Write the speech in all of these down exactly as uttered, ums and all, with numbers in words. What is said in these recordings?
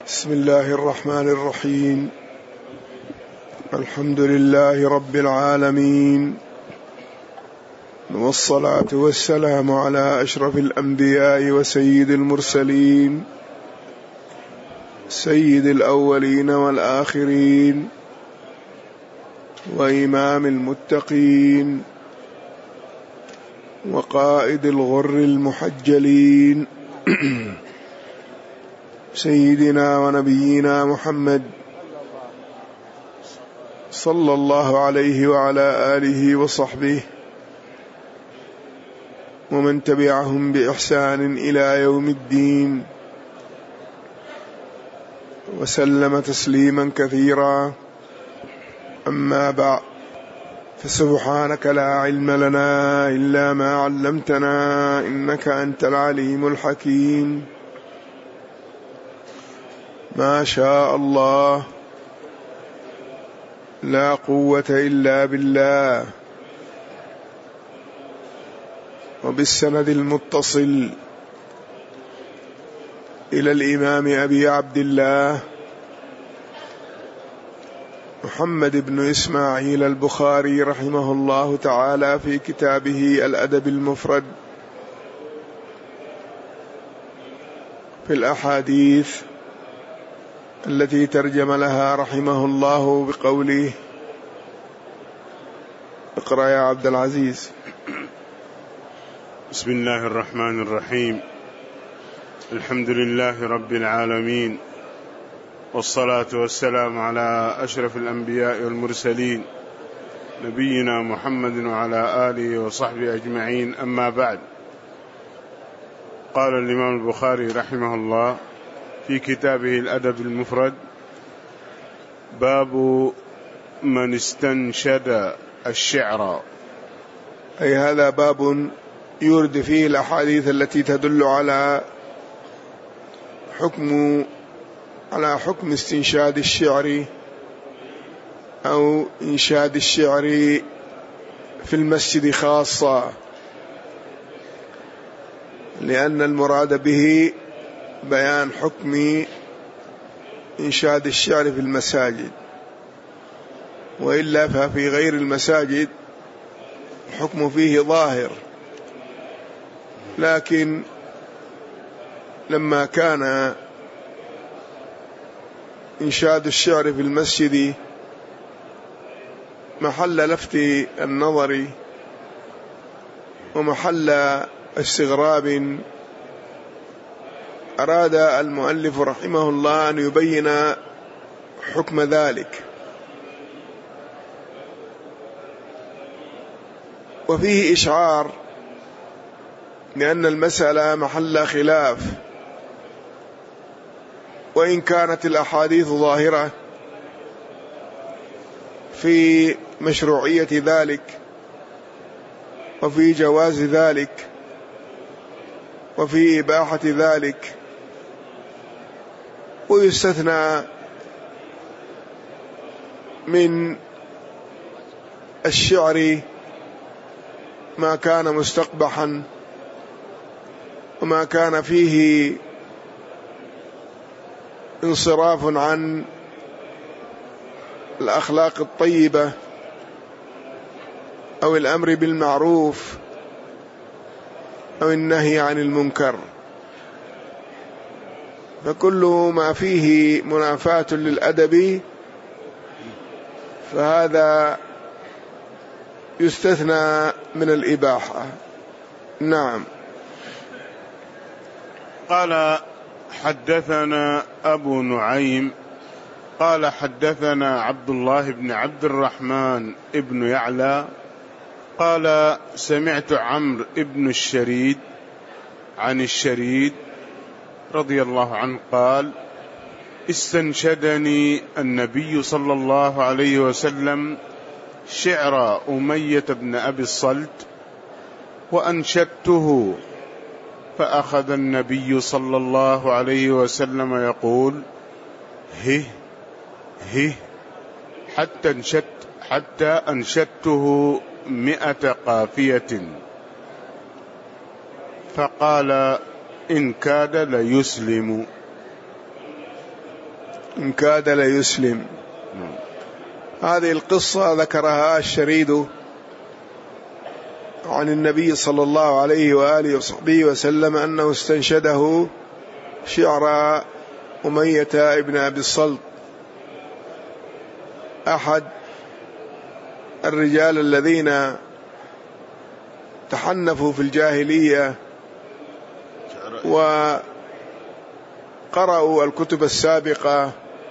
بسم الله الرحمن الرحيم. الحمد لله رب العالمين، والصلاة والسلام على أشرف الأنبياء وسيد المرسلين، سيد الأولين والآخرين، وإمام المتقين، وقائد الغر المحجلين سيدنا ونبينا محمد صلى الله عليه وعلى آله وصحبه ومن تبعهم بإحسان إلى يوم الدين، وسلم تسليما كثيرا. أما بعد، فسبحانك لا علم لنا إلا ما علمتنا إنك أنت العليم الحكيم. ما شاء الله، لا قوة إلا بالله. وبالسند المتصل إلى الإمام أبي عبد الله محمد بن إسماعيل البخاري رحمه الله تعالى في كتابه الأدب المفرد في الأحاديث التي ترجم لها رحمه الله بقوله: اقرأ يا عبد العزيز. بسم الله الرحمن الرحيم. الحمد لله رب العالمين، والصلاة والسلام على أشرف الأنبياء والمرسلين نبينا محمد وعلى آله وصحبه أجمعين. أما بعد، قال الإمام البخاري رحمه الله في كتابه الأدب المفرد: باب من استنشد الشعر. أي هذا باب يورد فيه الأحاديث التي تدل على حكم على حكم استنشاد الشعر أو إنشاد الشعر في المسجد خاصة، لأن المراد به بيان حكم إنشاد الشعر في المساجد، وإلا ففي غير المساجد الحكم فيه ظاهر. لكن لما كان إنشاد الشعر في المسجد محل لفت النظر ومحل استغراب، أراد المؤلف رحمه الله أن يبين حكم ذلك. وفيه إشعار لأن المسألة محل خلاف، وإن كانت الأحاديث ظاهرة في مشروعية ذلك وفي جواز ذلك وفي إباحة ذلك، ويستثنى من الشعر ما كان مستقبحا وما كان فيه انصراف عن الأخلاق الطيبة أو الأمر بالمعروف أو النهي عن المنكر. فكل ما فيه منافاة للأدب فهذا يستثنى من الإباحة. نعم. قال: حدثنا أبو نعيم قال حدثنا عبد الله بن عبد الرحمن ابن يعلى قال: سمعت عمرو ابن الشريد عن الشريد رضي الله عنه قال: استنشدني النبي صلى الله عليه وسلم شعر أمية بن أبي الصلت وأنشدته، فأخذ النبي صلى الله عليه وسلم يقول: هه هه حتى انشدت حتى أنشدته مئة قافية، فقال: إن كاد ليسلم. إن كاد ليسلم. هذه القصة ذكرها الشريد عن النبي صلى الله عليه وآله وصحبه وسلم أنه استنشده شعر أمية ابن أبي الصلت، أحد الرجال الذين تحنفوا في الجاهلية وقرأوا الكتب السابقة،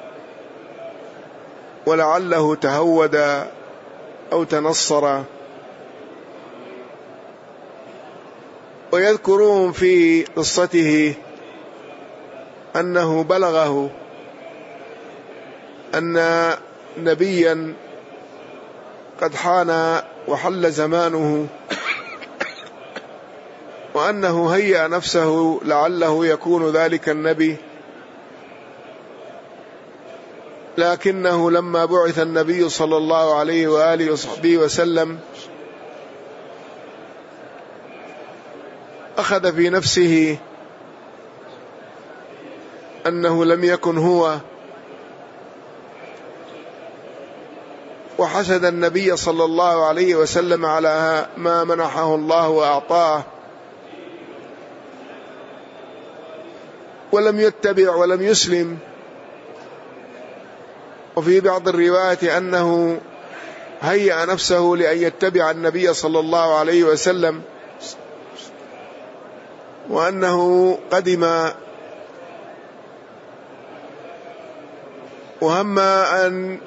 ولعله تهود أو تنصر. ويذكرون في قصته أنه بلغه أن نبيا قد حان وحل زمانه، وأنه هيأ نفسه لعله يكون ذلك النبي، لكنه لما بعث النبي صلى الله عليه وآله وصحبه وسلم أخذ في نفسه أنه لم يكن هو، وحسد النبي صلى الله عليه وسلم على ما منحه الله وأعطاه، ولم يتبع ولم يسلم. وفي بعض الروايات أنه هيأ نفسه لأن يتبع النبي صلى الله عليه وسلم، وأنه قدم وهم أن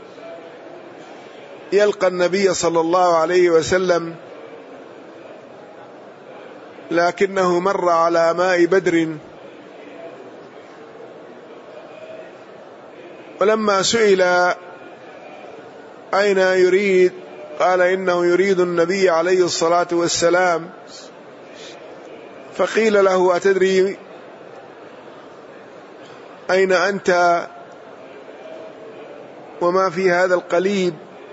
يلقى النبي صلى الله عليه وسلم، لكنه مر على ماء بدر، ولما سئل أين يريد قال إنه يريد النبي عليه الصلاة والسلام، فقيل له أتدري أين أنت وما في هذا القليب؟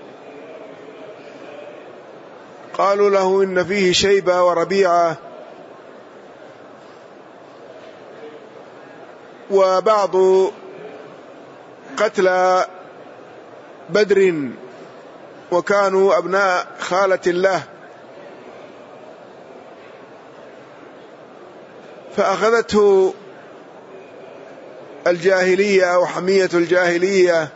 قالوا له إن فيه شيبة وربيعة وبعض قتلى بدر وكانوا أبناء خالة له. فأخذته الجاهلية أو حمية الجاهلية،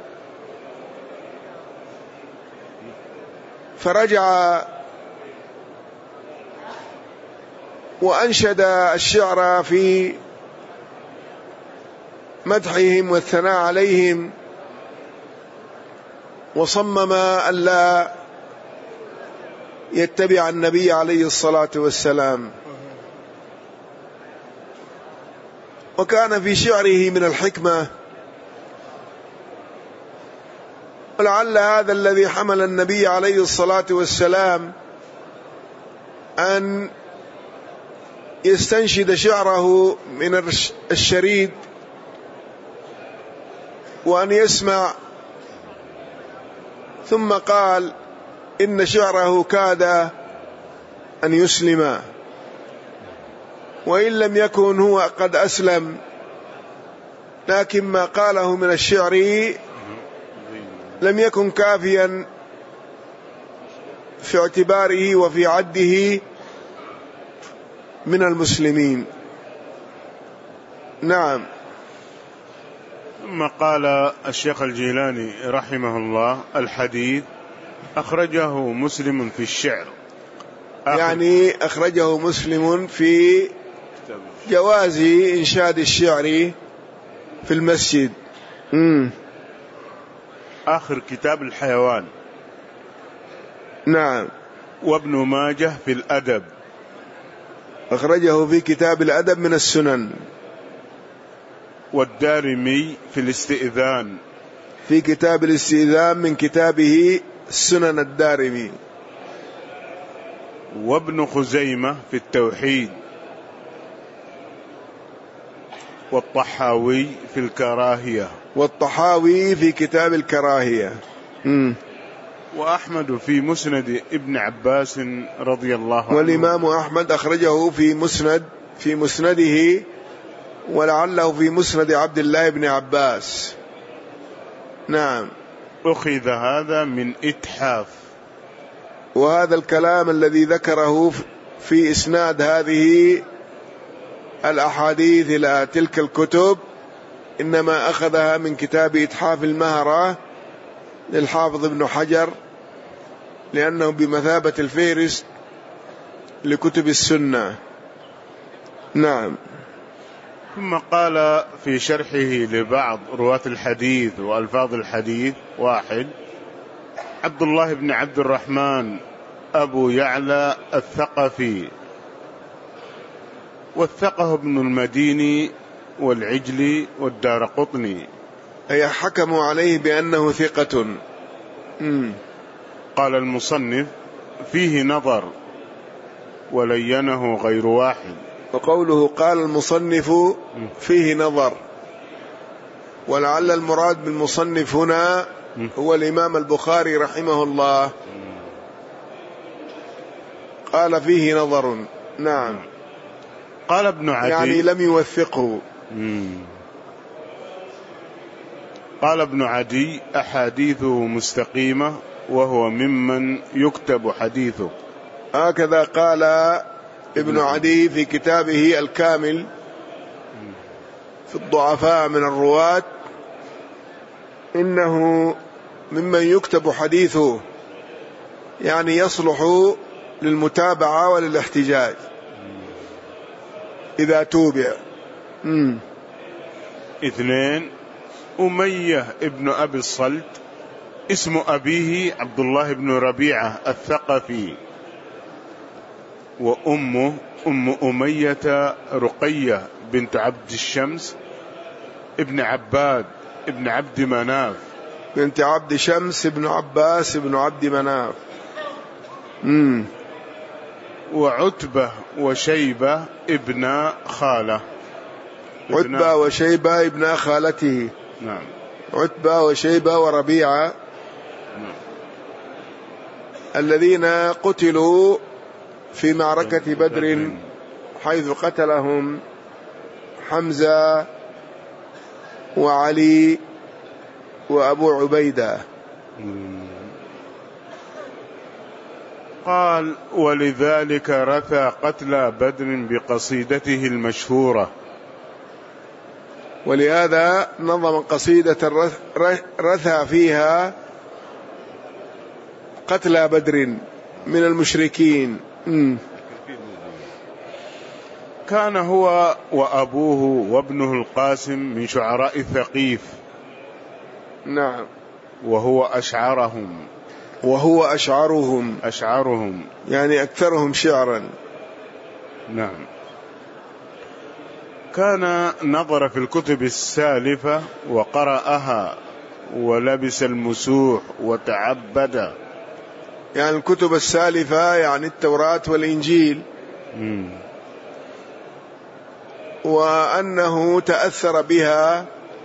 فرجع وأنشد الشعر في مدحهم والثناء عليهم، وصمم ألا يتبع النبي عليه الصلاة والسلام. وكان في شعره من الحكمة، ولعل هذا الذي حمل النبي عليه الصلاة والسلام أن يستنشد شعره من الشريد وأن يسمع، ثم قال إن شعره كاد أن يسلم، وإن لم يكن هو قد أسلم، لكن ما قاله من الشعر لم يكن كافيا في اعتباره وفي عده من المسلمين. نعم. ثم قال الشيخ الجيلاني رحمه الله: الحديث أخرجه مسلم في الشعر، يعني أخرجه مسلم في جواز إنشاد الشعر في المسجد. مم. آخر كتاب الحيوان. نعم. وابن ماجه في الأدب، أخرجه في كتاب الأدب من السنن. والدارمي في الاستئذان، في كتاب الاستئذان من كتابه السنن الدارمي. وابن خزيمة في التوحيد. والطحاوي في الكراهية. والطحاوي في كتاب الكراهية. مم. وأحمد في مسند ابن عباس رضي الله عنه. والإمام أحمد أخرجه في مسند في مسنده، ولعله في مسند عبد الله بن عباس. نعم. أخذ هذا من إتحاف. وهذا الكلام الذي ذكره في إسناد هذه الأحاديث إلى تلك الكتب إنما أخذها من كتاب إتحاف المهرة للحافظ ابن حجر، لأنه بمثابة الفهرست لكتب السنة. نعم. ثم قال في شرحه لبعض رواة الحديث وألفاظ الحديث: واحد، عبد الله بن عبد الرحمن أبو يعلى الثقفي، وثقه ابن المديني والعجلي والدارقطني، أي حكموا عليه بأنه ثقة. مم. قال المصنف: فيه نظر ولينه غير واحد. وقوله قال المصنف فيه نظر، ولعل المراد بالمصنف هنا هو الإمام البخاري رحمه الله، قال فيه نظر. نعم. قال ابن عدي يعني لم يوثقه. مم. قال ابن عدي: أحاديثه مستقيمة وهو ممن يكتب حديثه. هكذا قال ابن عدي في كتابه الكامل في الضعفاء من الرواة، إنه ممن يكتب حديثه، يعني يصلح للمتابعة وللاحتجاج إذا توبع. مم. اثنين، أمية ابن أبي الصلت، اسم أبيه عبد الله بن ربيعة الثقفي، وأمه أم أمية رقية بنت عبد الشمس ابن عباد ابن عبد مناف بنت عبد شمس ابن عباس ابن عبد مناف. مم. وعتبة وشيبة ابن خالة. عتبة وشيبة ابن خالته. نعم. عتبة وشيبة وربيعة. نعم. الذين قتلوا في معركة بدر، حيث قتلهم حمزة وعلي وأبو عبيدة. قال: ولذلك رثى قتلى بدر بقصيدته المشهورة. ولهذا نظم قصيدة رثى فيها قتلى بدر من المشركين. م. كان هو وأبوه وابنه القاسم من شعراء الثقيف. نعم. وهو أشعرهم وهو أشعرهم أشعرهم يعني أكثرهم شعرا. نعم. كان نظر في الكتب السالفة وقرأها ولبس المسوح وتعبد. يعني الكتب السالفة يعني التوراة والإنجيل. م. وأنه تأثر بها،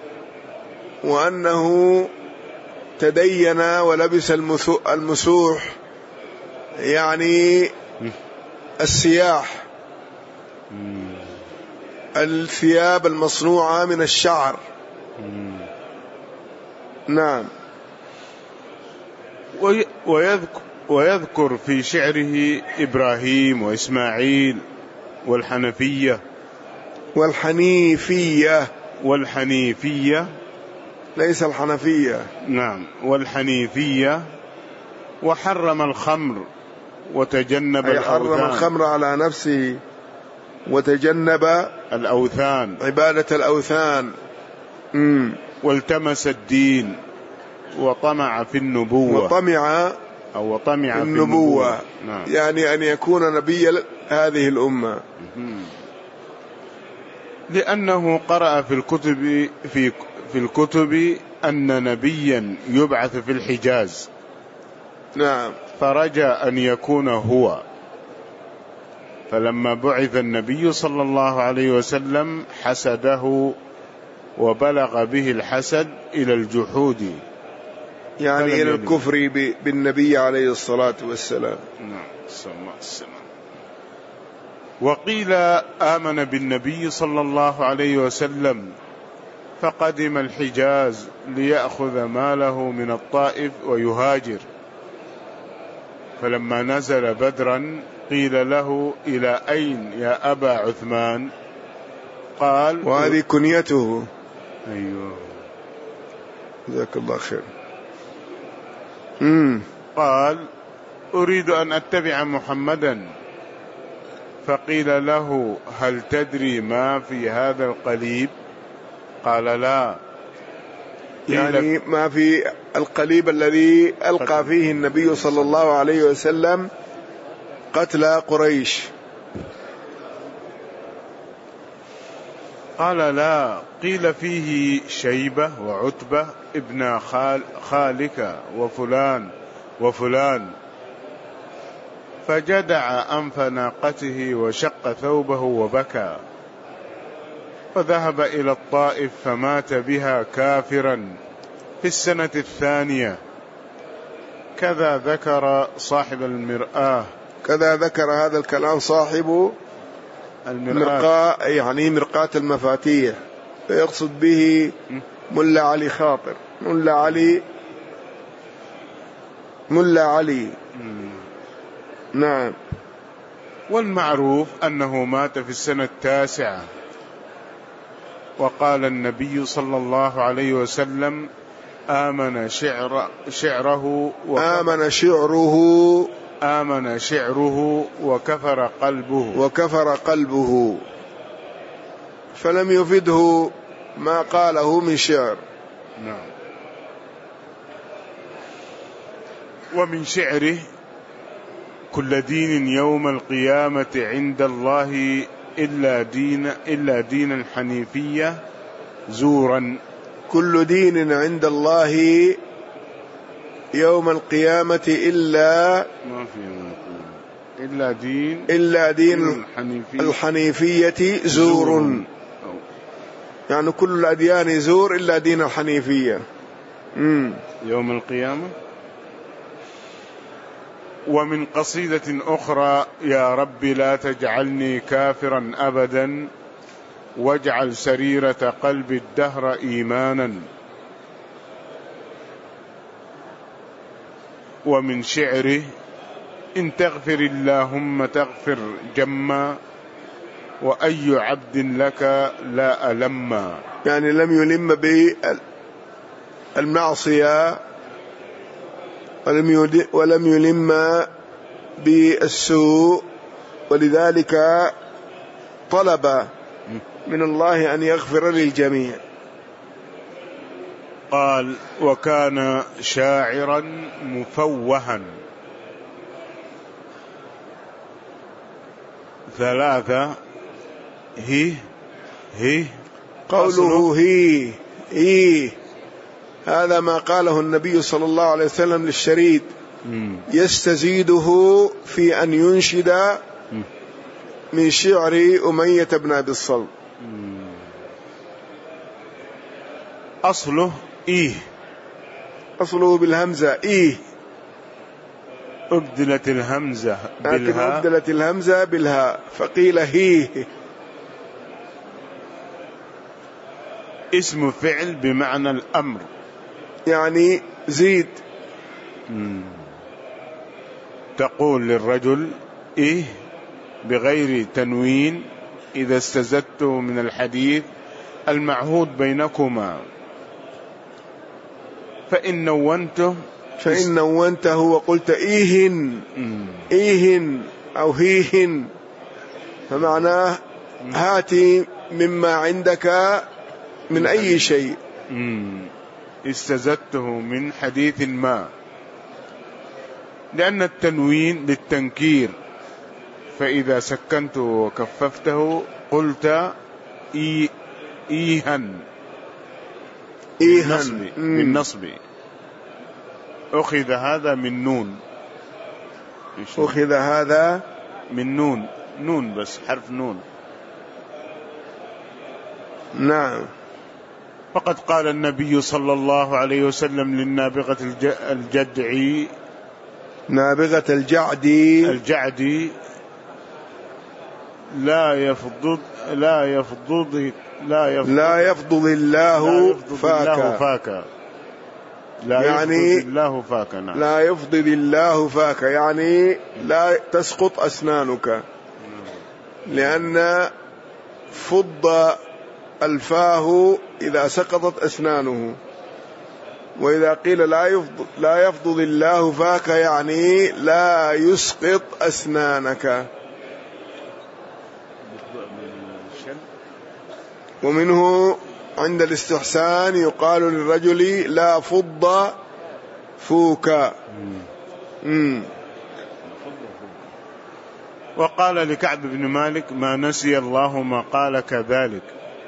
وأنه تدين ولبس المسوح يعني السياح، الثياب المصنوعة من الشعر. نعم. ويذكر, ويذكر في شعره إبراهيم وإسماعيل والحنفية والحنيفية والحنيفية ليس الحنفية. نعم. والحنيفية. وحرم الخمر وتجنب أي الأوثان. حرم الخمر على نفسه وتجنب الأوثان، عبادة الأوثان. مم. والتمس الدين وطمع في النبوة. وطمع أو وطمع في النبوة, النبوة. نعم. يعني أن يكون نبي هذه الأمة. لأنه قرأ في الكتب في في الكتب أن نبيا يبعث في الحجاز. نعم. فرجى أن يكون هو. فلما بعث النبي صلى الله عليه وسلم حسده، وبلغ به الحسد إلى الجحود، يعني إلى الكفر بالنبي عليه الصلاة والسلام. نعم. السلام. وقيل آمن بالنبي صلى الله عليه وسلم فقدم الحجاز ليأخذ ماله من الطائف ويهاجر. فلما نزل بدرا قيل له: إلى أين يا أبا عثمان؟ قال: وهذه كنيته. أيوه، جزاك الله خير. مم. قال: أريد أن أتبع محمدا. فقيل له: هل تدري ما في هذا القليب؟ قال: لا. يعني ما في القليب الذي ألقى فيه النبي صلى الله عليه وسلم قتل قريش. قال: لا. قيل: فيه شيبة وعتبة ابن خال خالك وفلان وفلان. فجدع أنف ناقته وشق ثوبه وبكى، فذهب إلى الطائف فمات بها كافرا في السنة الثانية. كذا ذكر صاحب المرآة. كذا ذكر هذا الكلام صاحب المرقاة، يعني مرقاة المفاتيح، فيقصد به ملا علي خاطر، ملا علي ملا علي نعم. والمعروف أنه مات في السنة التاسعة. وقال النبي صلى الله عليه وسلم: آمن شعر شعره آمن شعره آمن شعره وكفر قلبه وكفر قلبه، فلم يفده ما قاله من شعر. نعم. ومن شعره: كل دين يوم القيامة عند الله إلا دين إلا دين الحنيفية زورا. كل دين عند الله يوم القيامة إلا ما في إلا دين إلا دين الحنيفية, الحنيفية زور, زور. يعني كل الأديان زور إلا دين الحنيفية مم. يوم القيامة. ومن قصيدة أخرى: يا رب لا تجعلني كافرا أبدا، واجعل سريرة قلب الدهر إيمانا. ومن شعره: إن تغفر اللهم تغفر جما، وأي عبد لك لا ألما. يعني لم يلم بالمعصية ولم يلم بالسوء، ولذلك طلب من الله أن يغفر للجميع. قال: وكان شاعرا مفوها. ثلاثة: هي هي قوله هي هي هذا ما قاله النبي صلى الله عليه وسلم للشريد، يستزيده في أن ينشد من شعر أمية بن أبي الصلت. أصله إيه، أصله بالهمزة إيه، أبدلت الهمزة بالهاء، أبدلت الهمزة بالهاء فقيل هي. اسم فعل بمعنى الأمر، يعني زيد. مم. تقول للرجل إيه بغير تنوين إذا استزدته من الحديث المعهود بينكما، فإن نونته فإن نونته وقلت إيهن إيهن أو هيهن، فمعناه هاتي مما عندك من أي شيء. استزدته من حديث ما، لأن التنوين للتنكير، فإذا سكنته وكففته قلت إي إيهن إيهن من نصب. أخذ هذا من نون، أخذ هذا من نون، نون بس حرف نون. نعم. فقد قال النبي صلى الله عليه وسلم للنابغة الجدعي، نابغة الجعدي الجعدي لا يفضض لا يفضض لا يفضض, لا يفضض الله فاكا, فاكا. لا يعني يفضض الله فاكا. نعم. لا يفضض الله فاكا يعني لا تسقط أسنانك، لأن فض الفاه إذا سقطت أسنانه. وإذا قيل لا يفضض, لا يفضض الله فاك يعني لا يسقط أسنانك. ومنه عند الاستحسان يقال للرجل لا فض فوك. مم. وقال لكعب بن مالك ما نسي الله ما قال كذلك.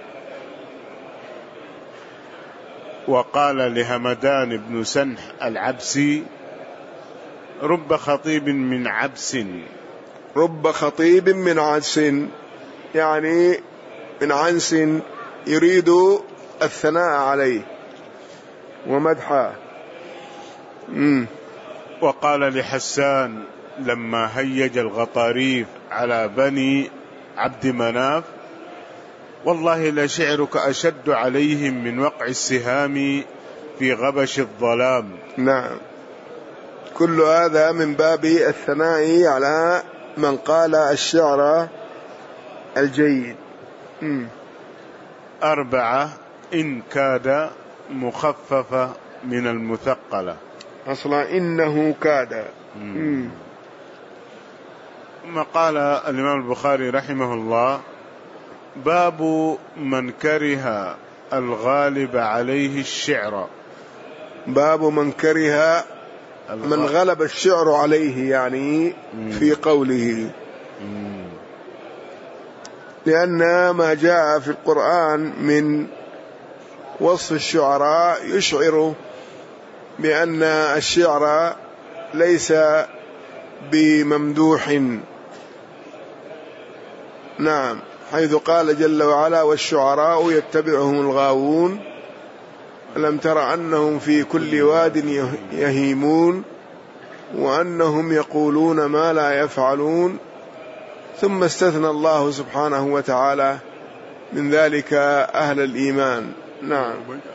وقال لهمدان بن سنح العبسي رب خطيب من عبس. رب خطيب من عبس يعني من عنس، يريد الثناء عليه ومدحه. وقال لحسان لما هيج الغطاريف على بني عبد مناف والله لشعرك أشد عليهم من وقع السهام في غبش الظلام. نعم، كل هذا من باب الثناء على من قال الشعر الجيد. مم. أربعة إن كاد مخففة من المثقلة، أصلا إنه كاد. مم. ثم قال الإمام البخاري رحمه الله باب من كره الغالب عليه الشعر. باب من كره من غلب الشعر عليه يعني في قوله، لأن ما جاء في القرآن من وصف الشعراء يشعر بأن الشعر ليس بممدوح. نعم، حيث قال جل وعلا والشعراء يتبعهم الغاوون ألم تر أنهم في كل واد يهيمون وأنهم يقولون ما لا يفعلون. ثم استثنى الله سبحانه وتعالى من ذلك أهل الإيمان. نعم.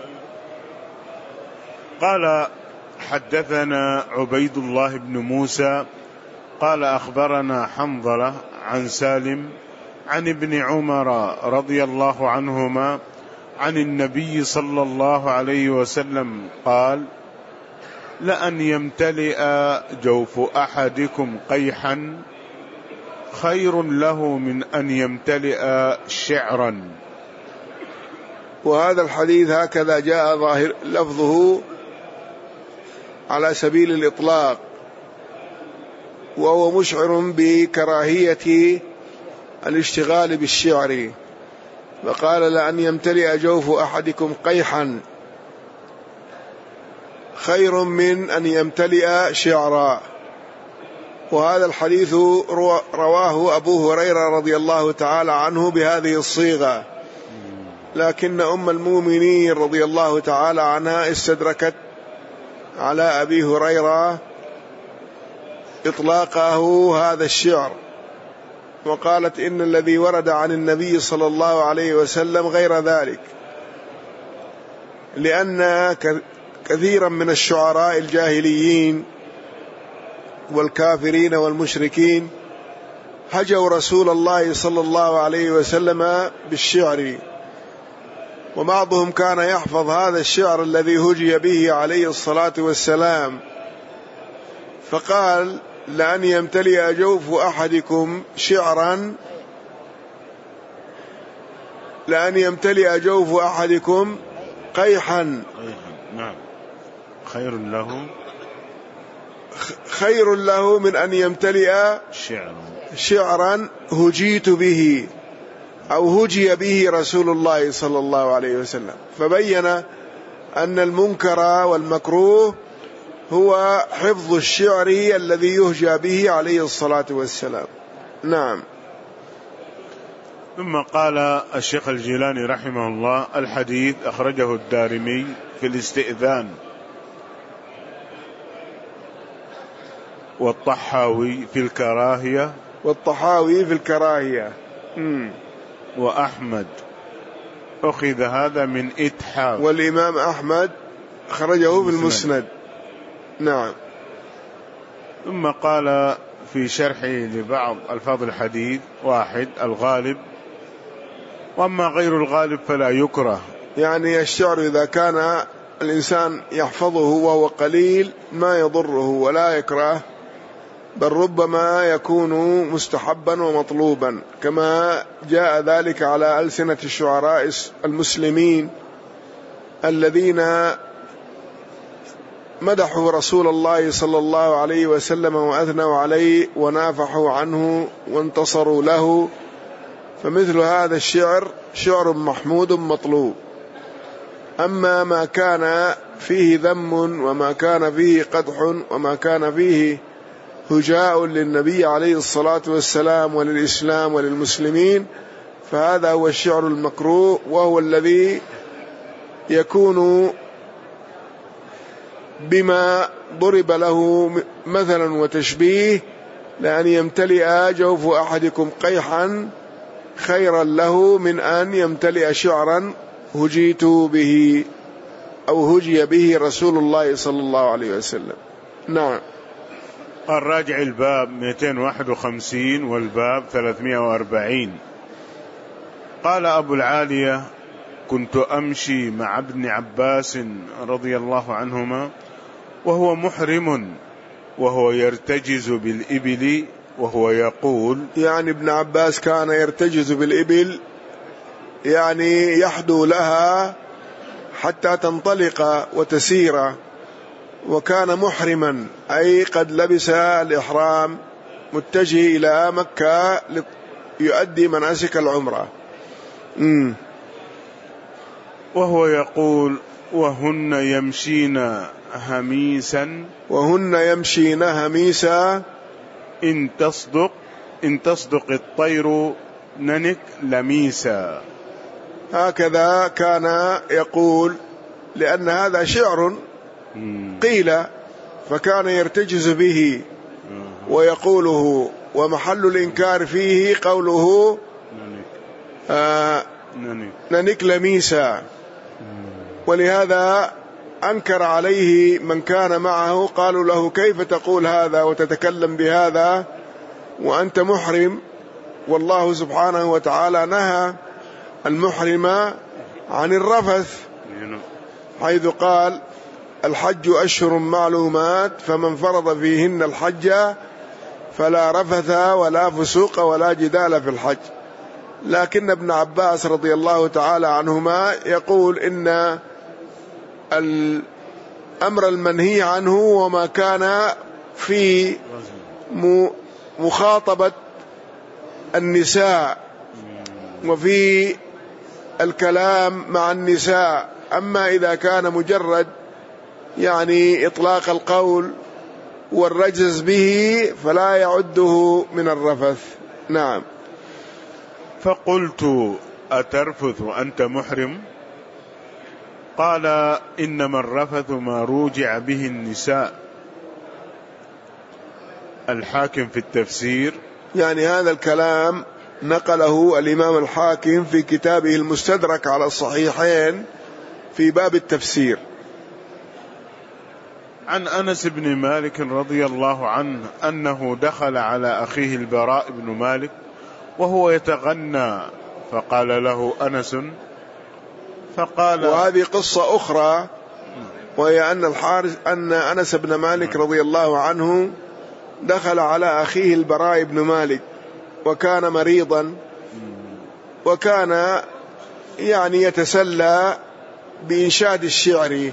قال حدثنا عبيد الله بن موسى قال أخبرنا حنظلة عن سالم عن ابن عمر رضي الله عنهما عن النبي صلى الله عليه وسلم قال لأن يمتلئ جوف أحدكم قيحا خير له من أن يمتلئ شعرا. وهذا الحديث هكذا جاء ظاهر لفظه على سبيل الإطلاق، وهو مشعر بكراهية الاشتغال بالشعر، وقال لأن يمتلئ جوف أحدكم قيحا خير من أن يمتلئ شعرا. وهذا الحديث رواه أبو هريرة رضي الله تعالى عنه بهذه الصيغة، لكن أم المؤمنين رضي الله تعالى عنها استدركت على أبي هريرة إطلاقه هذا الشعر، وقالت إن الذي ورد عن النبي صلى الله عليه وسلم غير ذلك، لأن كثيرا من الشعراء الجاهليين والكافرين والمشركين هجوا رسول الله صلى الله عليه وسلم بالشعر، وبعضهم كان يحفظ هذا الشعر الذي هجي به عليه الصلاة والسلام، فقال لأن يمتلئ جوف أحدكم شعرا لأن يمتلئ جوف أحدكم قيحا نعم خير له خير له من أن يمتلئ شعرا هجيت به أو هجي به رسول الله صلى الله عليه وسلم. فبين أن المنكر والمكروه هو حفظ الشعر الذي يهجى به عليه الصلاة والسلام. نعم. ثم قال الشيخ الجيلاني رحمه الله الحديث أخرجه الدارمي في الاستئذان، والطحاوي في الكراهية والطحاوي في الكراهية مم. وأحمد أخذ هذا من إتحاف. والإمام أحمد خرجه في المسند. نعم. ثم قال في شرحه لبعض ألفاظ الحديث: واحد، الغالب، وأما غير الغالب فلا يكره. يعني الشعر إذا كان الإنسان يحفظه وهو قليل ما يضره ولا يكره، بل ربما يكون مستحبا ومطلوبا، كما جاء ذلك على ألسنة الشعراء المسلمين الذين مدحوا رسول الله صلى الله عليه وسلم وأثنوا عليه ونافحوا عنه وانتصروا له. فمثل هذا الشعر شعر محمود مطلوب. أما ما كان فيه ذم وما كان فيه قدح وما كان فيه هجاء للنبي عليه الصلاة والسلام وللإسلام وللمسلمين، فهذا هو الشعر المكروه، وهو الذي يكون بما ضرب له مثلا وتشبيه، لأن يمتلئ جوف أحدكم قيحا خيرا له من أن يمتلئ شعرا هجيت به أو هجي به رسول الله صلى الله عليه وسلم. نعم. الراجع الباب مئتين وواحد وخمسين والباب ثلاثمائة وأربعين. قال أبو العالية: كنت أمشي مع ابن عباس رضي الله عنهما وهو محرم وهو يرتجز بالإبل وهو يقول، يعني ابن عباس كان يرتجز بالإبل، يعني يحدو لها حتى تنطلق وتسير، وكان محرما أي قد لبس الإحرام متجه إلى مكة ليؤدي مناسك العمرة. م. وهو يقول: وهن يمشين هميسا وهن يمشين هميسا إن تصدق إن تصدق الطير ننك لميسا. هكذا كان يقول، لأن هذا شعر قيل، فكان يرتجز به ويقوله، ومحل الإنكار فيه قوله آه ننك لميسا. ولهذا أنكر عليه من كان معه، قالوا له: كيف تقول هذا وتتكلم بهذا وأنت محرم؟ والله سبحانه وتعالى نهى المحرم عن الرفث، حيث قال: الحج أشهر معلومات فمن فرض فيهن الحج فلا رفث ولا فسوق ولا جدال في الحج. لكن ابن عباس رضي الله تعالى عنهما يقول إن الأمر المنهي عنه وما كان في مخاطبة النساء وفي الكلام مع النساء، أما إذا كان مجرد يعني إطلاق القول والرجز به فلا يعده من الرفث. نعم. فقلت: أترفث وأنت محرم؟ قال: إنما الرفث ما روجع به النساء. الحاكم في التفسير، يعني هذا الكلام نقله الإمام الحاكم في كتابه المستدرك على الصحيحين في باب التفسير، عن أنس بن مالك رضي الله عنه أنه دخل على أخيه البراء بن مالك وهو يتغنى، فقال له أنس، فقال، وهذه قصة أخرى، وهي أن الحارث أن أنس بن مالك رضي الله عنه دخل على أخيه البراء بن مالك وكان مريضا، وكان يعني يتسلى بإنشاد الشعر،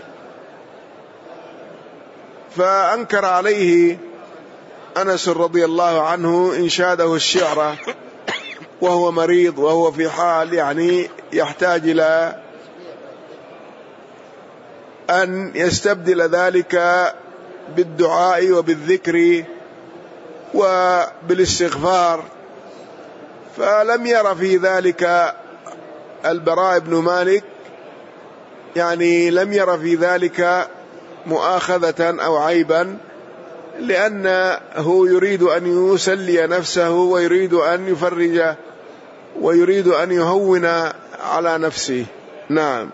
فأنكر عليه أنس رضي الله عنه إنشاده الشعر وهو مريض، وهو في حال يعني يحتاج إلى أن يستبدل ذلك بالدعاء وبالذكر وبالاستغفار، فلم ير في ذلك البراء بن مالك، يعني لم ير في ذلك مؤاخذة أو عيبا، لأنه يريد أن يسلي نفسه ويريد أن يفرج ويريد أن يهون على نفسه. نعم.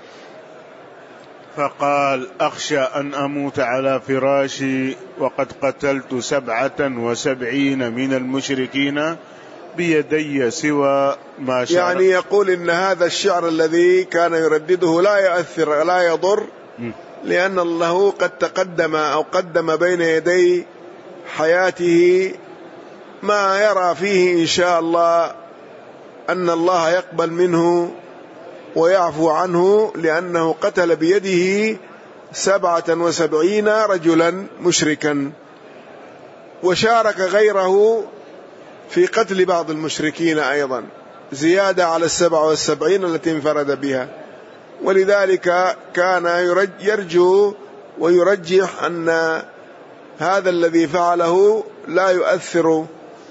فقال: أخشى أن أموت على فراشي وقد قتلت سبعة وسبعين من المشركين بيدي سوى ما شاء. يعني يقول إن هذا الشعر الذي كان يردده لا يؤثر لا يضر، لأن الله قد تقدم أو قدم بين يدي حياته ما يرى فيه إن شاء الله أن الله يقبل منه ويعفو عنه، لأنه قتل بيده سبعة وسبعين رجلا مشركا، وشارك غيره في قتل بعض المشركين أيضا زيادة على السبعة والسبعين التي انفرد بها. ولذلك كان يرجو ويرجح أن هذا الذي فعله لا يؤثر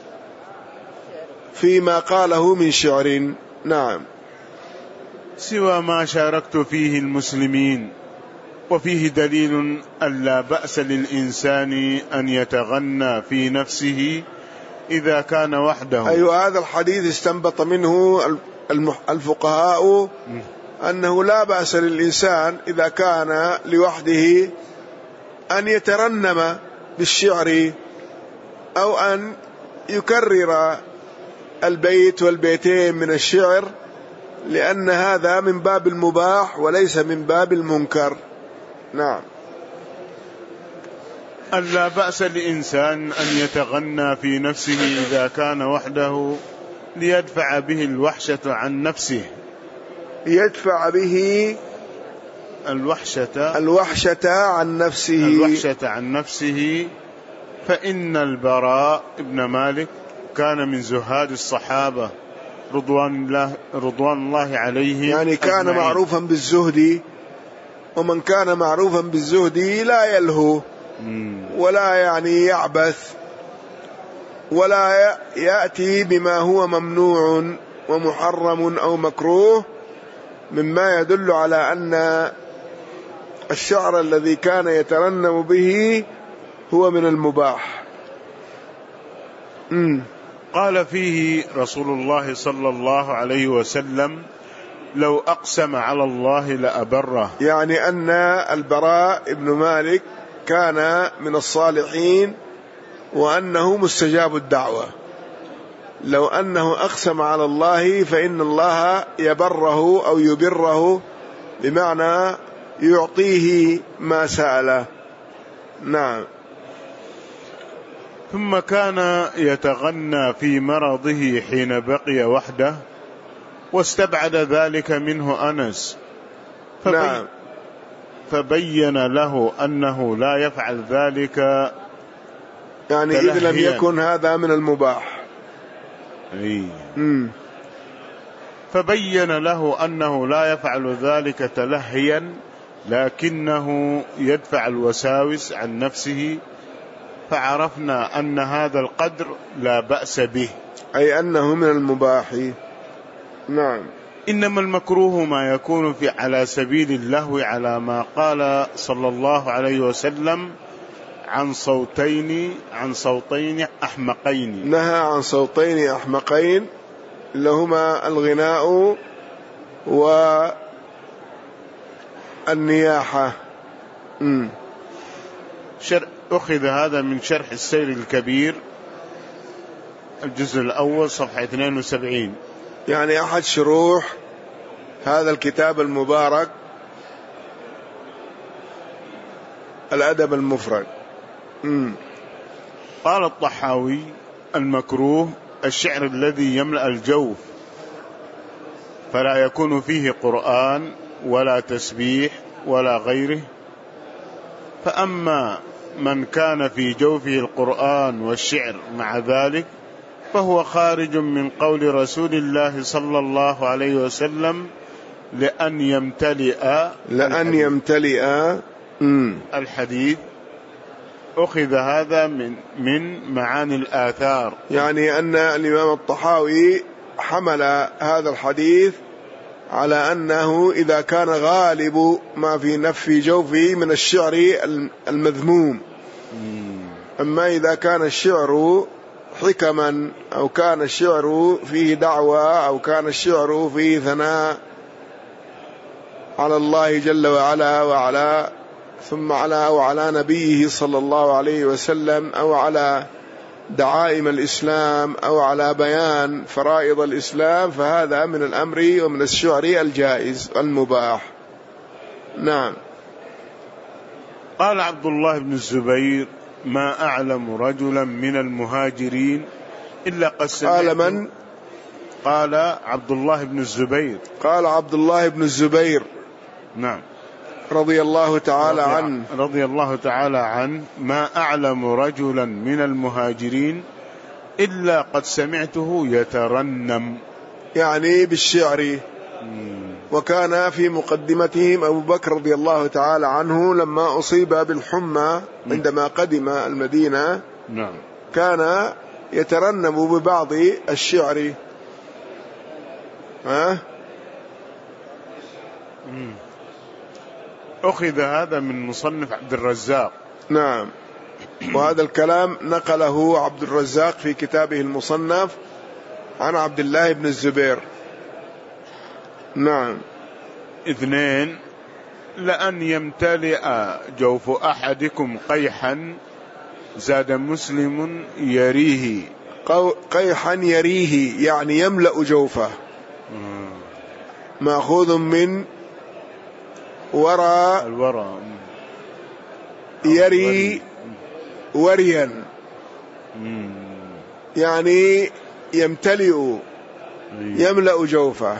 فيما قاله من شعر. نعم. سوى ما شاركت فيه المسلمين. وفيه دليل أن لا بأس للإنسان أن يتغنى في نفسه إذا كان وحده. أيوة، هذا الحديث استنبط منه الفقهاء أنه لا بأس للإنسان إذا كان لوحده أن يترنم بالشعر أو أن يكرر البيت والبيتين من الشعر، لأن هذا من باب المباح وليس من باب المنكر. نعم. أن لا بأس لإنسان أن يتغنى في نفسه إذا كان وحده ليدفع به الوحشة عن نفسه. يدفع به الوحشة الوحشة عن نفسه الوحشة عن نفسه فإن البراء ابن مالك كان من زهاد الصحابة رضوان الله رضوان الله عليهم، يعني كان أجمعين. معروفا بالزهد، ومن كان معروفا بالزهد لا يلهو ولا يعني يعبث ولا يأتي بما هو ممنوع ومحرم أو مكروه، مما يدل على أن الشعر الذي كان يترنم به هو من المباح. م. قال فيه رسول الله صلى الله عليه وسلم: لو أقسم على الله لأبره. يعني أن البراء ابن مالك كان من الصالحين وأنه مستجاب الدعوة، لو أنه أقسم على الله فإن الله يبره أو يبره، بمعنى يعطيه ما سأله. نعم. ثم كان يتغنى في مرضه حين بقي وحده، واستبعد ذلك منه أنس فبي نعم. فبين له أنه لا يفعل ذلك، يعني إذ لم يكن هذا من المباح. أي. فبين له أنه لا يفعل ذلك تلهيا، لكنه يدفع الوساوس عن نفسه، فعرفنا أن هذا القدر لا بأس به، أي أنه من المباح. نعم. إنما المكروه ما يكون في على سبيل اللهو، على ما قال صلى الله عليه وسلم: عن صوتين عن صوتين أحمقين. نهى عن صوتين أحمقين لهما الغناء والنياحة. شر أخذ هذا من شرح السير الكبير الجزء الأول صفحة اثنين وسبعين، يعني أحد شروح هذا الكتاب المبارك الأدب المفرد. مم. قال الطحاوي: المكروه الشعر الذي يملأ الجوف، فلا يكون فيه قرآن ولا تسبيح ولا غيره. فأما من كان في جوفه القرآن والشعر مع ذلك فهو خارج من قول رسول الله صلى الله عليه وسلم: لأن يمتلئ لأن يمتلئ الحديث. أخذ هذا من من معاني الآثار، يعني أن الإمام الطحاوي حمل هذا الحديث على أنه إذا كان غالب ما في نفي جوفه من الشعر المذموم، أما إذا كان الشعر حكما أو كان الشعر فيه دعوة أو كان الشعر فيه ثناء على الله جل وعلا وعلى ثم على أو على نبيه صلى الله عليه وسلم، أو على دعائم الإسلام، أو على بيان فرائض الإسلام، فهذا من الأمر ومن الشعر الجائز المباح. نعم. قال عبد الله بن الزبير: ما أعلم رجلا من المهاجرين إلا قد سمعت. قال من؟ قال عبد الله بن الزبير. قال عبد الله بن الزبير نعم رضي الله تعالى رضي عنه رضي الله تعالى عنه: ما أعلم رجلا من المهاجرين إلا قد سمعته يترنم، يعني بالشعر. وكان في مقدمتهم أبو بكر رضي الله تعالى عنه لما أصيب بالحمى عندما قدم المدينة، نعم، كان يترنم ببعض الشعر. ها؟ أخذ هذا من مصنف عبد الرزاق. نعم. وهذا الكلام نقله عبد الرزاق في كتابه المصنف عن عبد الله بن الزبير. نعم. اثنين: لأن يمتلئ جوف أحدكم قيحا، زاد مسلم يريه. قيحا يريه يعني يملأ جوفه، مأخوذ من وراء الورى، يري وريا، يعني يمتلئ يملأ جوفه.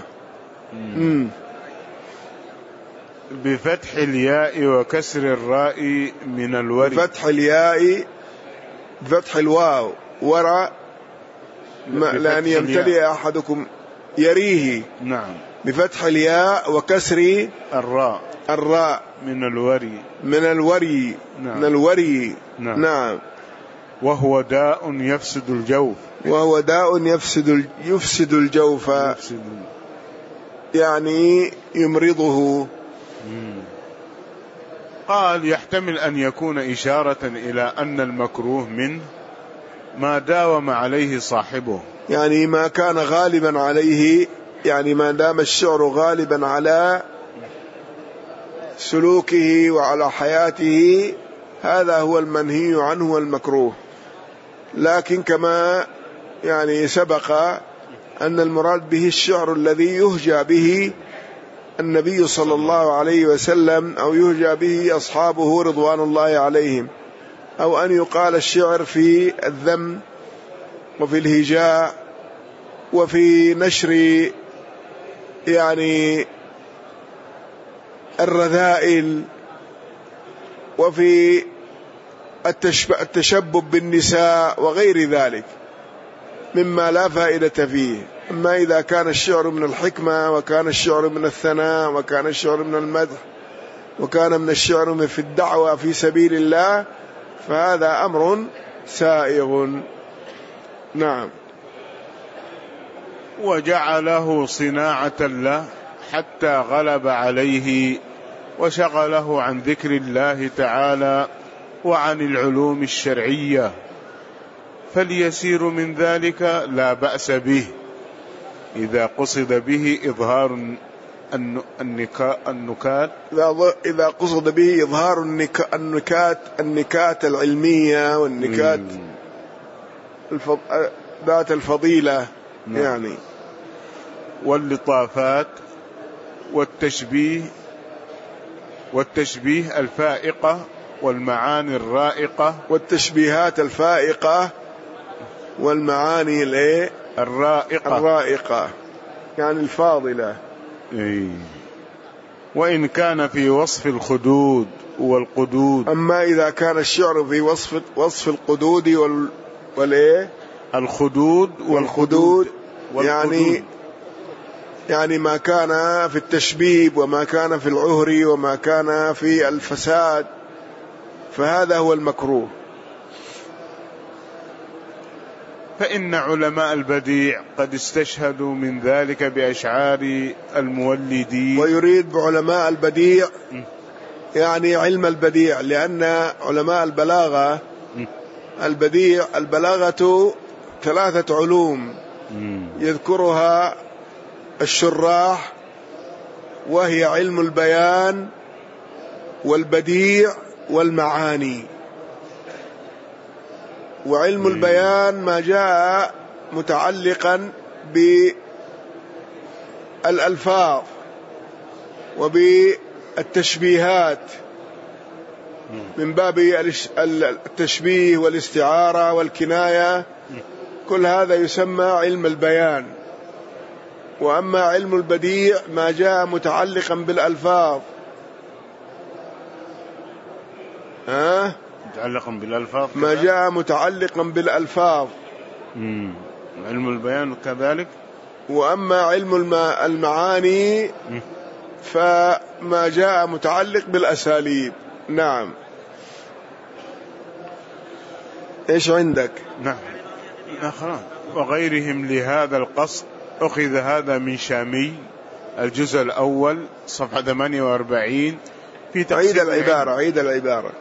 بفتح الياء وكسر الراء من الوري. بفتح الياء بفتح الواو وراء، لأن يمتلئ أحدكم يريه. نعم. بفتح الياء وكسر الراء الراء من الوري من الوري نعم. من الوري. نعم. نعم. وهو داء يفسد الجوف. وهو داء يفسد يفسد الجوف، يفسد. يعني يمرضه. مم. قال: يحتمل أن يكون إشارة إلى أن المكروه منه ما داوم عليه صاحبه، يعني ما كان غالبا عليه، يعني ما دام الشعر غالبا على سلوكه وعلى حياته، هذا هو المنهي عنه والمكروه. لكن كما يعني سبق أن المراد به الشعر الذي يهجى به النبي صلى الله عليه وسلم، أو يهجى به أصحابه رضوان الله عليهم، أو أن يقال الشعر في الذم وفي الهجاء وفي نشر يعني الرذائل، وفي التشبب بالنساء وغير ذلك مما لا فائدة فيه. أما إذا كان الشعر من الحكمة، وكان الشعر من الثناء، وكان الشعر من المدح، وكان من الشعر من في الدعوة في سبيل الله، فهذا أمر سائغ. نعم. وجعله صناعة له حتى غلب عليه وشغله عن ذكر الله تعالى وعن العلوم الشرعية، فليسير من ذلك لا بأس به إذا قصد به إظهار النكات إذا قصد به إظهار النكات النكات العلمية والنكات ذات الفضيلة. نعم. يعني واللطافات والتشبيه والتشبيه الفائقة والمعاني الرائقة والتشبيهات الفائقة والمعاني الرائقة الرائقة يعني الفاضلة. إيه. وإن كان في وصف الخدود والقدود. أما إذا كان الشعر في وصف وصف القدود وال والإيه الخدود والخدود يعني يعني ما كان في التشبيب، وما كان في العهر، وما كان في الفساد، فهذا هو المكروه. فإن علماء البديع قد استشهدوا من ذلك بأشعار المولدين. ويريد بعلماء البديع يعني علم البديع، لأن علماء البلاغة البديع البلاغة ثلاثة علوم يذكرها الشراح وهي علم البيان والبديع والمعاني. وعلم البيان ما جاء متعلقا بالألفاظ وبالتشبيهات من باب التشبيه والاستعارة والكناية، كل هذا يسمى علم البيان. وأما علم البديع ما جاء متعلقا بالألفاظ ها متعلقا بالألفاظ ما جاء متعلقا بالألفاظ مم. علم البيان كذلك. وأما علم المعاني مم. فما جاء متعلق بالأساليب. نعم. إيش عندك؟ نعم. وغيرهم لهذا القصد أخذ هذا من شامي الجزء الأول صفحة ثمانية وأربعين في تقسيم عيد العبارة عيد العبارة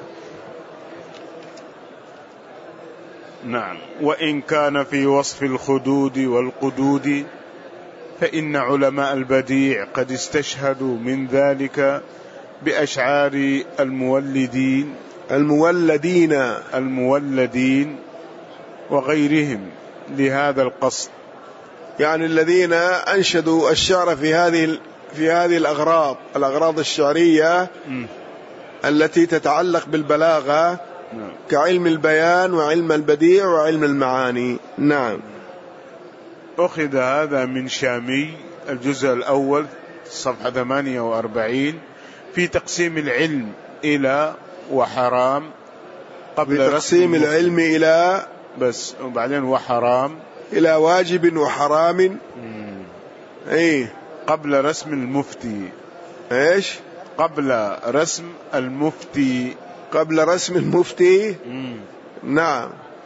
نعم. وإن كان في وصف الخدود والقدود فإن علماء البديع قد استشهدوا من ذلك بأشعار المولدين المولدين المولدين وغيرهم لهذا القصد، يعني الذين أنشدوا الشعر في هذه في هذه الأغراض الأغراض الشعرية م. التي تتعلق بالبلاغة م. كعلم البيان وعلم البديع وعلم المعاني. نعم. أخذ هذا من شامي الجزء الأول صفحة ثمانية وأربعين في تقسيم العلم إلى وحرام قبل تقسيم العلم إلى بس وبعدين وحرام إلى واجب وحرام. إيه قبل رسم المفتي. إيش قبل رسم المفتي قبل رسم المفتي. مم. نعم.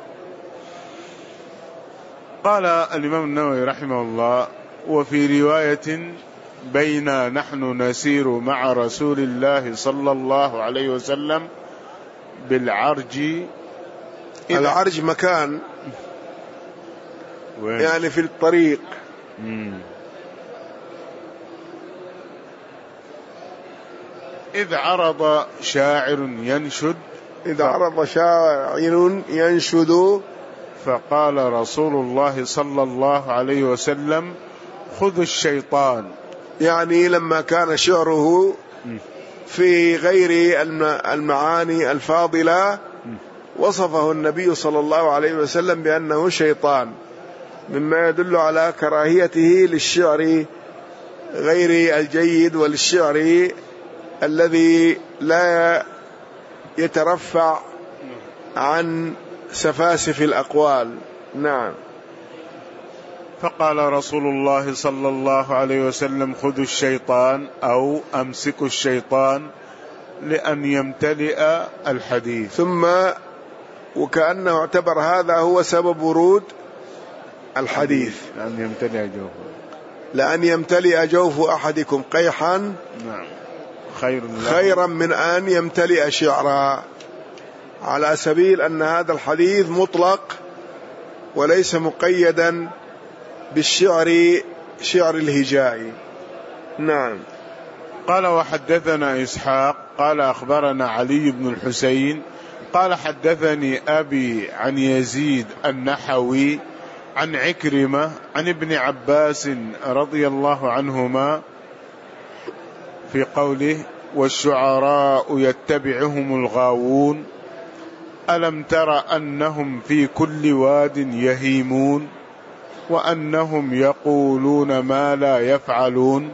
قال الإمام النووي رحمه الله: وفي رواية بينا نحن نسير مع رسول الله صلى الله عليه وسلم بالعرج. العرج مكان وين؟ يعني في الطريق. مم. إذ عرض شاعر ينشد إذ عرض شاعر ينشد فقال رسول الله صلى الله عليه وسلم: خذ الشيطان. يعني لما كان شعره في غير المعاني الفاضلة وصفه النبي صلى الله عليه وسلم بأنه شيطان، مما يدل على كراهيته للشعر غير الجيد وللشعر الذي لا يترفع عن سفاسف الأقوال. نعم. فقال رسول الله صلى الله عليه وسلم: خذوا الشيطان أو أمسكوا الشيطان لأن يمتلئ الحديث. ثم وكأنه اعتبر هذا هو سبب ورود الحديث، لأن يمتلئ جوفه لأن يمتلئ جوف أحدكم قيحا نعم خير خيرا من أن يمتلئ شعرا، على سبيل أن هذا الحديث مطلق وليس مقيدا بالشعر شعر الهجاء. نعم. قال: وحدثنا إسحاق قال أخبرنا علي بن الحسين قال حدثني أبي عن يزيد النحوي عن عكرمة عن ابن عباس رضي الله عنهما في قوله: والشعراء يتبعهم الغاوون ألم تر أنهم في كل واد يهيمون وأنهم يقولون ما لا يفعلون.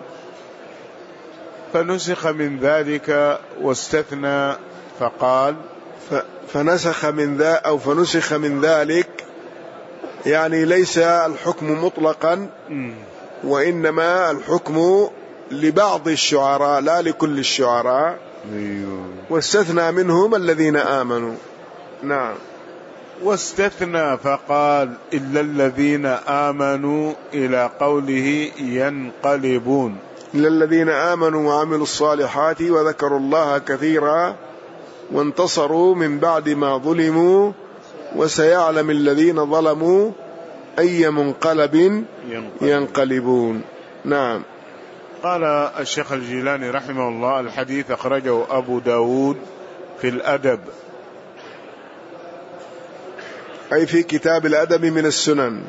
فنسخ من ذلك واستثنى فقال فنسخ من ذا أو فنسخ من ذلك، يعني ليس الحكم مطلقا وإنما الحكم لبعض الشعراء لا لكل الشعراء، واستثنى منهم الذين آمنوا. نعم. واستثنى فقال: إلا الذين آمنوا إلى قوله ينقلبون. إلا الذين آمنوا وعملوا الصالحات وذكروا الله كثيرا وانتصروا من بعد ما ظلموا وسيعلم الذين ظلموا أي منقلب ينقلبون. نعم. قال الشيخ الجيلاني رحمه الله: الحديث أخرجه أبو داود في الأدب، أي في كتاب الأدب من السنن.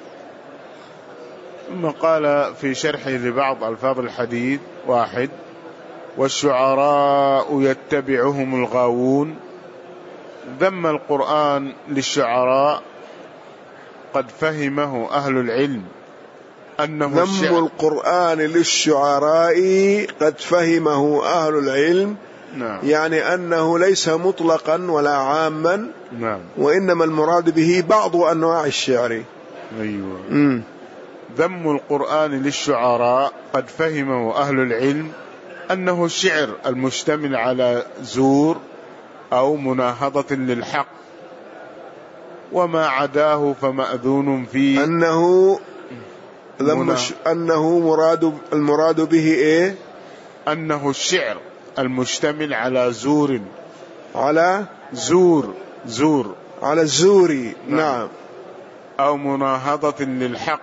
ثم قال في شرحه لبعض ألفاظ الحديث: واحد: والشعراء يتبعهم الغاوون. ذم القرآن للشعراء قد فهمه أهل العلم أنه ذم القرآن للشعراء قد فهمه أهل العلم. نعم. يعني أنه ليس مطلقا ولا عاما. نعم. وإنما المراد به بعض أنواع الشعر. أيوة. م. ذم القرآن للشعراء قد فهمه أهل العلم أنه الشعر المشتمل على زور أو مناهضة للحق، وما عداه فمأذون فيه. أنه لما أنه مراد المراد به إيه؟ أنه الشعر المشتمل على زور، على زور زور على الزور. نعم. نعم. أو مناهضة للحق،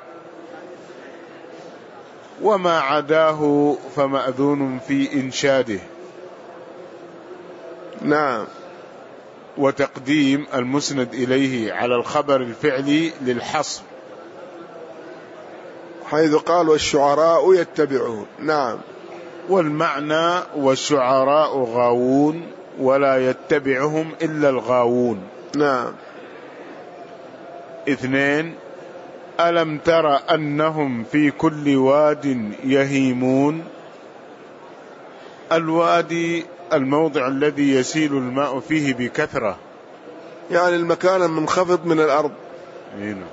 وما عداه فمأذون في إنشاده. نعم. وتقديم المسند إليه على الخبر الفعلي للحصر، حيث قال والشعراء يتبعون. نعم. والمعنى والشعراء غاوون ولا يتبعهم إلا الغاوون. نعم. اثنين: ألم تر أنهم في كل واد يهيمون. الوادي الموضع الذي يسيل الماء فيه بكثرة، يعني المكان المنخفض من الأرض. هنا.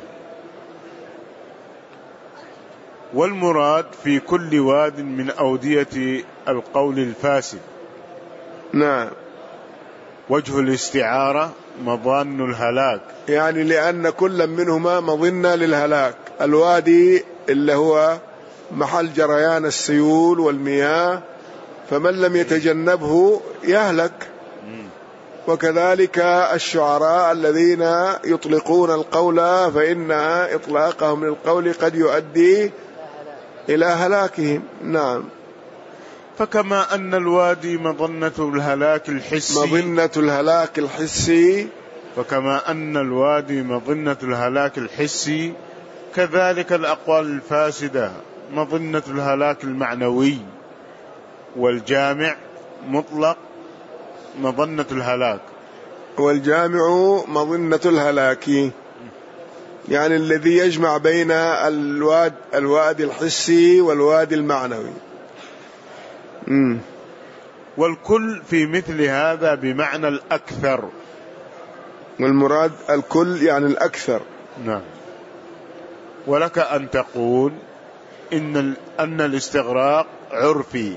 والمراد في كل واد من أودية القول الفاسد. نعم. وجه الاستعارة مظان الهلاك، يعني لأن كل منهما مظنة للهلاك. الوادي اللي هو محل جريان السيول والمياه، فمن لم يتجنبه يهلك. وكذلك الشعراء الذين يطلقون القول، فإن إطلاقهم للقول قد يؤدي إلى هلاكهم. نعم. فكما أن الوادي مظنة الهلاك الحسي مظنة الهلاك الحسي فكما أن الوادي مظنة الهلاك الحسي كذلك الأقوال الفاسدة مظنة الهلاك المعنوي، والجامع مطلق مظنة الهلاك. والجامع مظنة الهلاك، يعني الذي يجمع بين الواد الوادي الحسي والوادي المعنوي. مم. والكل في مثل هذا بمعنى الأكثر، والمراد الكل يعني الأكثر. نعم. ولك أن تقول إن أن الاستغراق عرفي،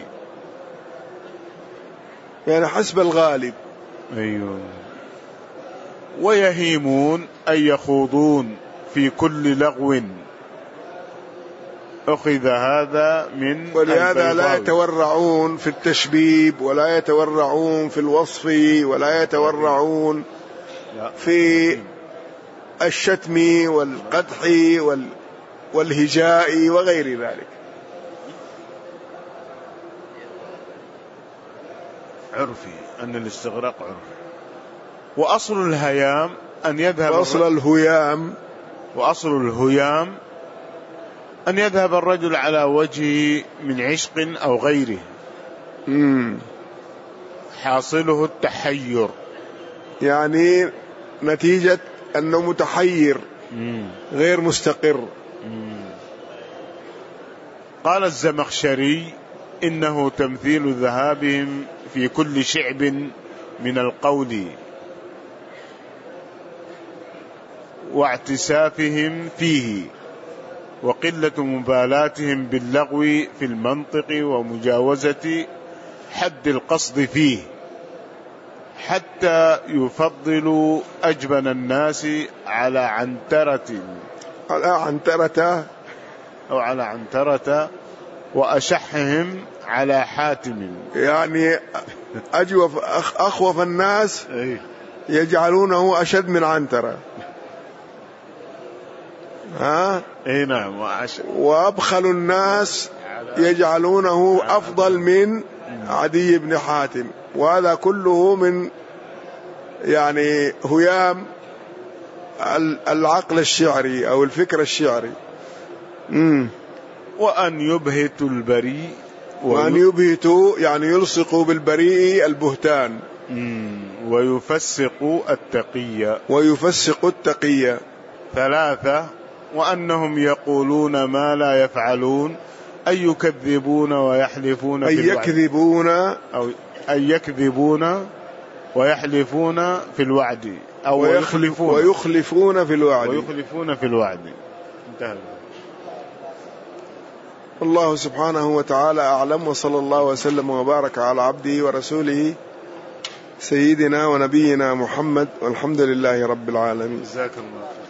يعني حسب الغالب. أيوه. ويهيمون أي يخوضون في كل لغو، أخذ هذا من ولهذا لا يتورعون في التشبيب، ولا يتورعون في الوصف، ولا يتورعون في الشتم والقدح والهجاء وغير ذلك. عرفي، أن الاستغراق عرفي. وأصل الهيام أن يذهب وأصل الهيام وأصل الهيام أن يذهب الرجل على وجهه من عشق أو غيره، مم. حاصله التحير، يعني نتيجة أنه متحير مم. غير مستقر. مم. قال الزمخشري إنه تمثيل ذهابهم في كل شعب من القول واعتسافهم فيه، وقلة مبالاتهم باللغو في المنطق ومجاوزة حد القصد فيه، حتى يفضلوا أجبن الناس على عنترة على عنترة أو على عنترة وأشحهم على حاتم، يعني أجوف أخوف الناس يجعلونه أشد من عنترة. ها؟ اي نعم. وأبخل الناس يجعلونه أفضل من عدي بن حاتم، وهذا كله من يعني هيام العقل الشعري أو الفكر الشعري. مم. وأن يبهتوا البريء وأن يبهتوا يعني يلصقوا بالبريء البهتان، ويفسقوا التقي ويفسقوا التقي. ثلاثة وأنهم يقولون ما لا يفعلون، أي يكذبون ويحلفون أي في الوعد يكذبون أو أي يكذبون ويحلفون في الوعد أو ويخلفون ويخلفون في الوعد ويخلفون في الوعد. انتهى. الله سبحانه وتعالى أعلم، وصلى الله وسلم وبارك على عبده ورسوله سيدنا ونبينا محمد، والحمد لله رب العالمين. جزاك الله.